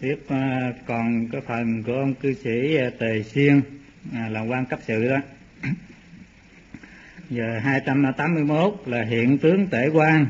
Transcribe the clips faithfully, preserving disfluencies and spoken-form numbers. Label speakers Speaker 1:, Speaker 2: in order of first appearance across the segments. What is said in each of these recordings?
Speaker 1: tiếp uh, còn cái phần của ông cư sĩ uh, Tề Xuyên à, làm quan cấp sự đó. Giờ hai trăm tám mươi mốt là hiện tướng Tể Quan.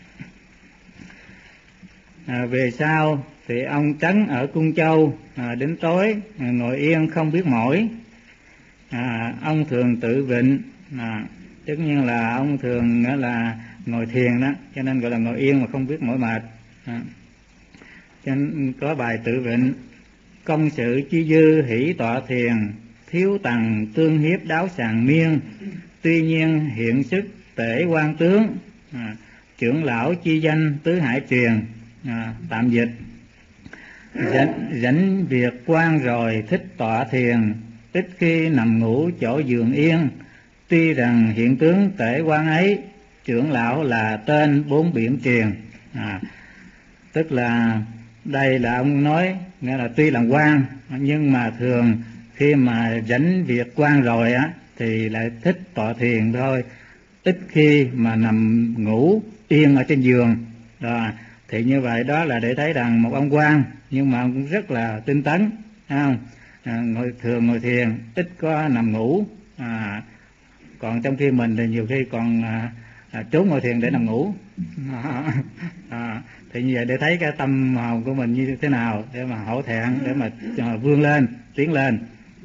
Speaker 1: À, về sau thì ông trấn ở Cung Châu, à, đến tối à, ngồi yên không biết mỏi. À, ông thường tự vịnh, à, tất nhiên là ông thường là ngồi thiền đó, cho nên gọi là ngồi yên mà không biết mỏi mệt. À, cho nên có bài tự vịnh: công sự chi dư hỷ tọa thiền, thiếu tầng tương hiếp đáo sàng miên, tuy nhiên hiện sức Tể Quan tướng, à, trưởng lão chi danh tứ hải truyền. À, tạm dịch: rảnh, rảnh việc quan rồi thích tọa thiền, ít khi nằm ngủ chỗ giường yên, tuy rằng hiện tướng Tể Quan ấy, trưởng lão là tên bốn biển truyền. À, tức là đây là ông nói nghĩa là tuy làm quan nhưng mà thường khi mà rảnh việc quan rồi á thì lại thích tọa thiền thôi, ít khi mà nằm ngủ yên ở trên giường. Đó, thì như vậy đó là để thấy rằng một ông quan nhưng mà ông cũng rất là tinh tấn, thấy không? À, ngồi thường ngồi thiền, ít có nằm ngủ. À, còn trong khi mình thì nhiều khi còn à, à, trốn ngồi thiền để nằm ngủ. À, à, thì như vậy để thấy cái tâm hồn của mình như thế nào để mà hổ thẹn, để mà à, vươn lên, tiến lên.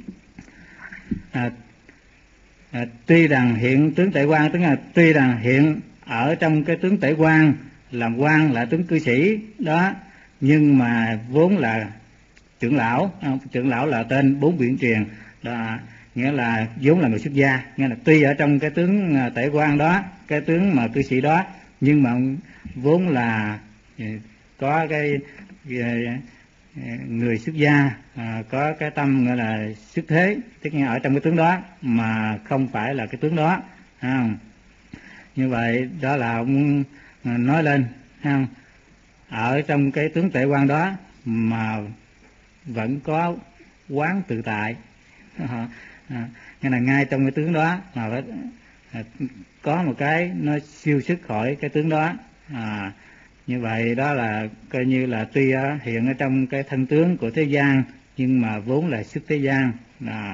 Speaker 1: À, à, tuy rằng hiện tướng Tể Quan, tức là tuy rằng hiện ở trong cái tướng Tể Quan làm quan là tướng cư sĩ đó, nhưng mà vốn là trưởng lão. Trưởng lão là tên bốn biển truyền đó, nghĩa là vốn là người xuất gia, nghĩa là tuy ở trong cái tướng Tể Quan đó, cái tướng mà cư sĩ đó, nhưng mà vốn là có cái, cái người xuất gia, à, có cái tâm gọi là xuất thế, tức là ở trong cái tướng đó mà không phải là cái tướng đó. À, như vậy đó là ông nói lên, không? Ở trong cái tướng Tể Quan đó mà vẫn có quán tự tại. À, à, nghĩa là ngay trong cái tướng đó mà phải, à, có một cái nó siêu xuất khỏi cái tướng đó. À, như vậy đó là coi như là tuy hiện ở trong cái thân tướng của thế gian nhưng mà vốn là xuất thế gian. À,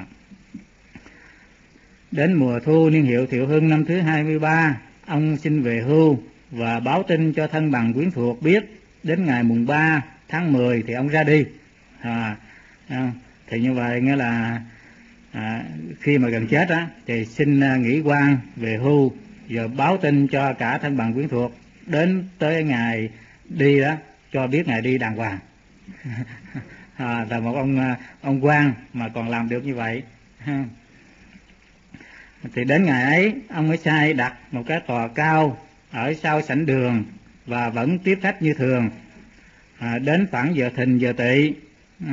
Speaker 1: đến mùa thu niên hiệu Thiệu Hưng năm thứ hai mươi ba, ông xin về hưu và báo tin cho thân bằng quyến thuộc biết. Đến ngày mùng ba tháng mười thì ông ra đi. À, thì như vậy nghĩa là à, khi mà gần chết á thì xin nghỉ quan về hưu, giờ báo tin cho cả thân bằng quyến thuộc, đến tới ngày đi đó cho biết ngày đi đàng hoàng. À, là một ông ông quan mà còn làm được như vậy. Thì đến ngày ấy ông mới sai đặt một cái tòa cao ở sau sảnh đường và vẫn tiếp khách như thường. À, đến khoảng giờ thìn giờ tỵ, ừ.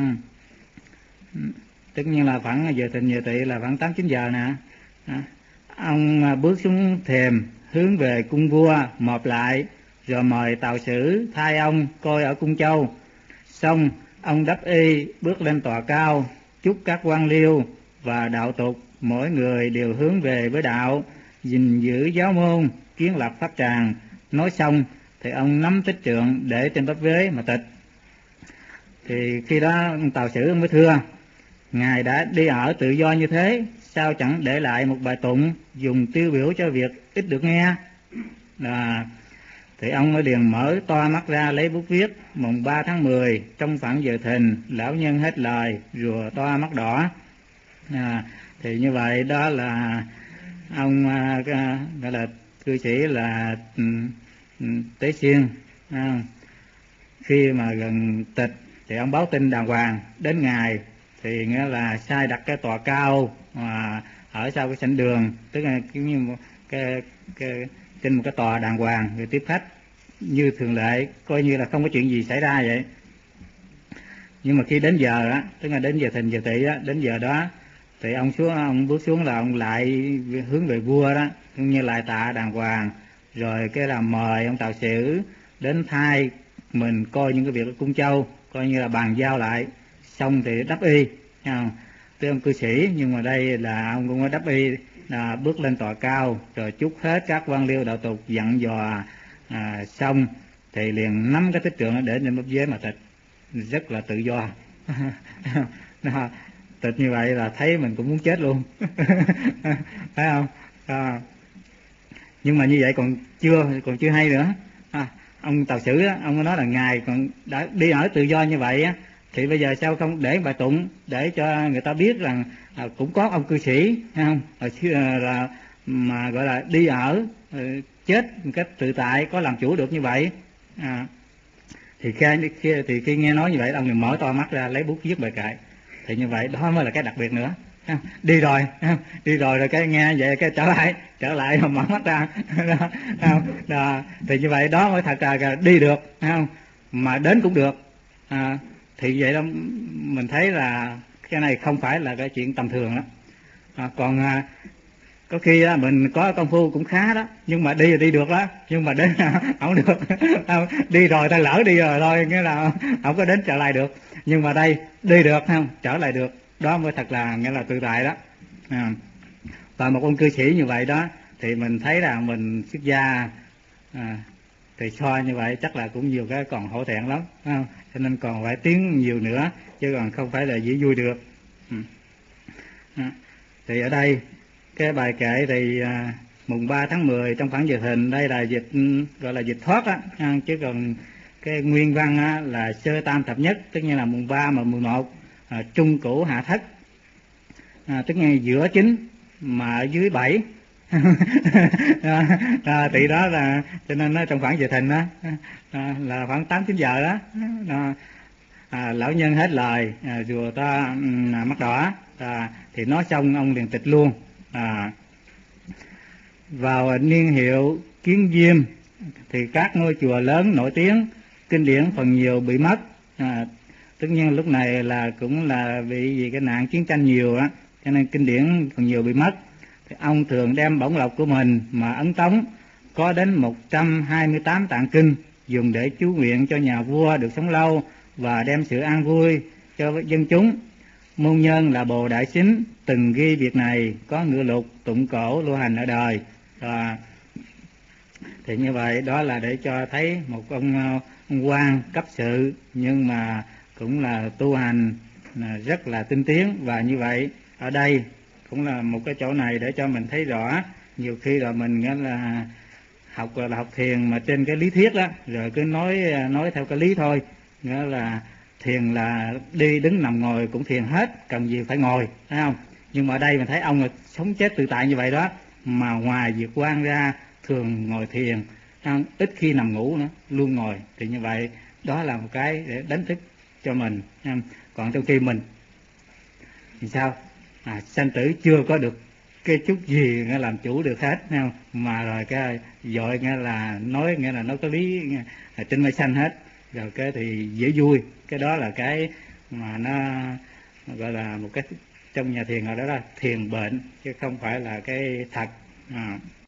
Speaker 1: tất nhiên là khoảng giờ thìn giờ tỵ là khoảng tám chín giờ nè. À, ông bước xuống thềm hướng về cung vua mọp lại, rồi mời tàu sử thay ông coi ở Cung Châu. Xong ông đắp y bước lên tòa cao, chúc các quan liêu và đạo tục mỗi người đều hướng về với đạo, gìn giữ giáo môn, kiến lập pháp tràng. Nói xong thì ông nắm tích trượng để trên bắp vế mà tịch. Thì khi đó ông tàu sử ông mới thưa: ngài đã đi ở tự do như thế, sao chẳng để lại một bài tụng dùng tiêu biểu cho việc ít được nghe. À, thì ông mới liền mở to mắt ra lấy bút viết: mùng ba tháng mười trong khoảng giờ thìn, lão nhân hết lời rùa to mắt đỏ. À, thì như vậy đó là ông à, gọi là cư sĩ là um, Tế Xuyên. À, khi mà gần tịch thì ông báo tin đàng hoàng. Đến ngày thì nghĩa là sai đặt cái tòa cao à, ở sau cái sảnh đường, tức là kiểu như một cái, cái trên một cái tòa đàng hoàng rồi tiếp khách như thường lệ, coi như là không có chuyện gì xảy ra vậy. Nhưng mà khi đến giờ á, tức là đến giờ thìn giờ tỵ á, đến giờ đó thì ông xuống, ông bước xuống là ông lại hướng về vua đó, cũng như lại tạ đàng hoàng, rồi cái là mời ông tàu sử đến thay mình coi những cái việc ở Cung Châu, coi như là bàn giao lại. Xong thì đắp y, tới ông cư sĩ, nhưng mà đây là ông cũng có đắp y, là bước lên tòa cao rồi chúc hết các quan liêu đạo tục dặn dò à, xong thì liền nắm cái tích trượng để lên bắp vế mà tịch. rất là tự do. Đó, tịch như vậy là thấy mình cũng muốn chết luôn. Phải không? À, nhưng mà như vậy còn chưa còn chưa hay nữa. À, ông Tào Sử á, ông nói là ngài còn đã đi ở tự do như vậy á, thì bây giờ sao không để bài tụng để cho người ta biết rằng à, cũng có ông cư sĩ, thấy không? Hồi xưa là mà gọi là đi ở chết một cách tự tại, có làm chủ được như vậy. À, thì khi thì khi nghe nói như vậy, ông liền mở to mắt ra lấy bút viết bài kệ. Thì như vậy đó mới là cái đặc biệt nữa. Đi rồi, đi rồi rồi cái nghe vậy cái trở lại, trở lại mà mở mắt ra. Đó, đó, thì như vậy đó mới thật là đi được, thấy không? Mà đến cũng được. À, thì vậy đó mình thấy là cái này không phải là cái chuyện tầm thường đó. À, còn à, có khi á, mình có công phu cũng khá đó, nhưng mà đi là đi được đó, nhưng mà đến không được. Đi rồi ta lỡ đi rồi thôi, nghĩa là không có đến trở lại được. Nhưng mà đây đi được, không trở lại được, đó mới thật là nghĩa là tự tại đó. À, và một ông cư sĩ như vậy đó thì mình thấy là mình xuất gia à, thì so như vậy chắc là cũng nhiều cái còn hổ thẹn lắm, không? Cho nên còn phải tiến nhiều nữa, chứ còn không phải là dễ vui được. Ừ. À, thì ở đây cái bài kệ thì à, mùng ba tháng mười trong khoảng giờ thìn, đây là dịch gọi là dịch thoát á, chứ còn cái nguyên văn á, là sơ tam thập nhất, tức như là mùng ba mà mười một à, trung cửu hạ thất, à, tức như giữa chính mà ở dưới bảy. À, à, thì đó là cho nên nó trong khoảng giờ thìn đó à, là khoảng tám chín giờ đó, à, à, lão nhân hết lời à, rùa ta à, mắt đỏ à, thì nói xong ông liền tịch luôn. À, vào niên hiệu Kiến Diêm thì các ngôi chùa lớn nổi tiếng, kinh điển phần nhiều bị mất. À, tất nhiên lúc này là cũng là bị vì cái nạn chiến tranh nhiều á, cho nên kinh điển phần nhiều bị mất. Thì ông thường đem bổng lộc của mình mà ấn tống có đến một trăm hai mươi tám tạng kinh, dùng để chú nguyện cho nhà vua được sống lâu và đem sự an vui cho dân chúng. Môn nhân là Bồ Đại Sính từng ghi việc này, có ngự lục tụng cổ lưu hành ở đời. À, thì như vậy đó là để cho thấy một ông, ông quan cấp sự nhưng mà cũng là tu hành là rất là tinh tiến. Và như vậy ở đây cũng là một cái chỗ này để cho mình thấy rõ, nhiều khi là mình nghĩa là học là học thiền mà trên cái lý thuyết đó, rồi cứ nói nói theo cái lý thôi, nghĩa là thiền là đi đứng nằm ngồi cũng thiền hết, cần gì phải ngồi, thấy không? Nhưng mà ở đây mình thấy ông là sống chết tự tại như vậy đó, mà ngoài việc quan ra thường ngồi thiền, ít khi nằm ngủ nữa, luôn ngồi. Thì như vậy đó là một cái để đánh thức cho mình. Còn trong khi mình thì sao? À, sanh tử chưa có được cái chút gì nghe làm chủ được hết, không? Mà rồi cái dội nghe là nói nghe là nó có lý là trên mây xanh hết, rồi cái thì dễ vui. Cái đó là cái mà nó gọi là một cái trong nhà thiền ở đó là thiền bệnh, chứ không phải là cái thật. À.